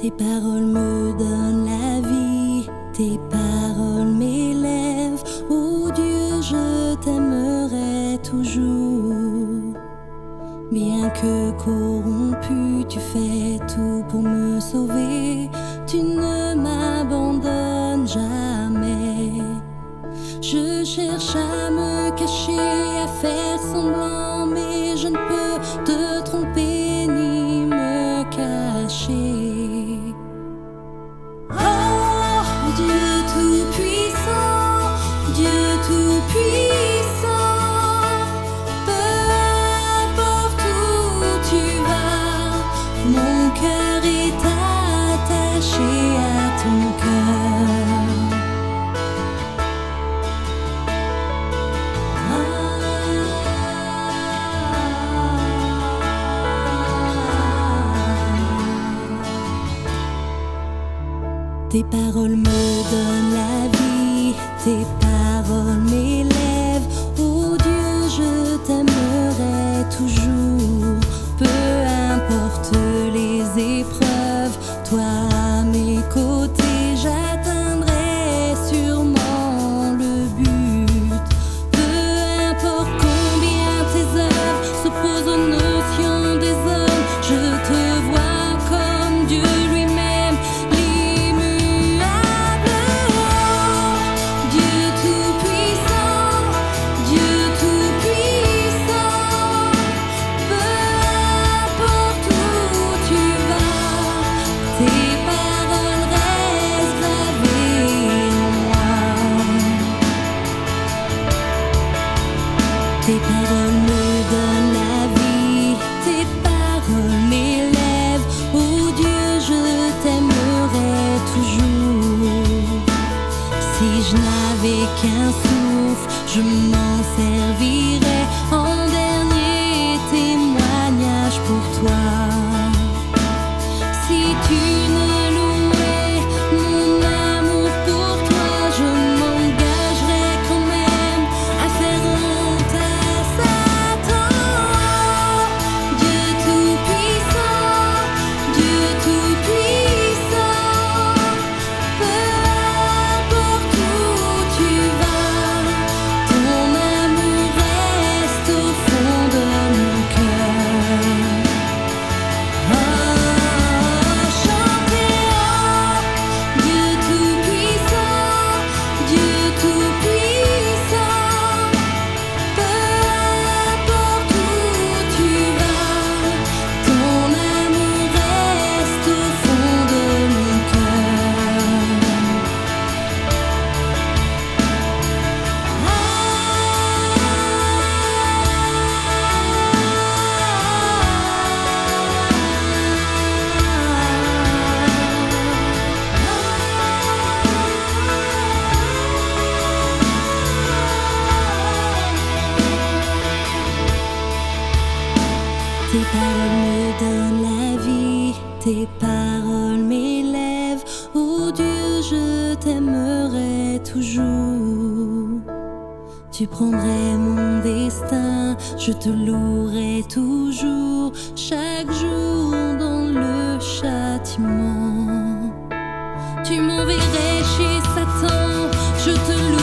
Tes paroles me donnent la vie, tes paroles m'élèvent. Oh Dieu, je t'aimerai toujours. Bien que corrompu, tu fais tout pour me sauver. Tu ne m'abandonnes jamais. Je cherche à me cacher, à faire semblant, mais je ne peux te tromper ni me cacher. Oh Dieu tout-puissant, Dieu tout-puissant, peu importe où tu vas, mon cœur est attaché à ton cœur. Tes paroles me donnent la vie, tes paroles m'élèvent. Oh Dieu, je t'aimerai toujours. Peu importe les épreuves, toi à mes côtés, j'atteindrai sûrement le but. Peu importe combien tes œuvres s'opposent aux notions des hommes, je te vois comme Dieu lui-même. Tes paroles me donnent la vie, tes paroles m'élèvent. Oh Dieu, je t'aimerai toujours. Si je n'avais qu'un souffle, je m'en servirais en dernier témoignage pour toi. Si tu ne louais mon amour pour toi, je m'engagerais quand même à faire honte à Satan. Dieu tout-puissant, Dieu tout-puissant, peu importe où tu vas, ton amour reste au fond de mon cœur. Oh, chantez oh, Dieu tout-puissant, Dieu tout-puissant, peu importe où tu vas, ton amour reste au fond de mon cœur. Tes paroles me donnent la vie, tes paroles m'élèvent. Oh Dieu, je t'aimerai toujours. Tu prendrais mon destin, je te louerai toujours, chaque jour dans le châtiment. Tu m'enverrais chez Satan, je te louerai.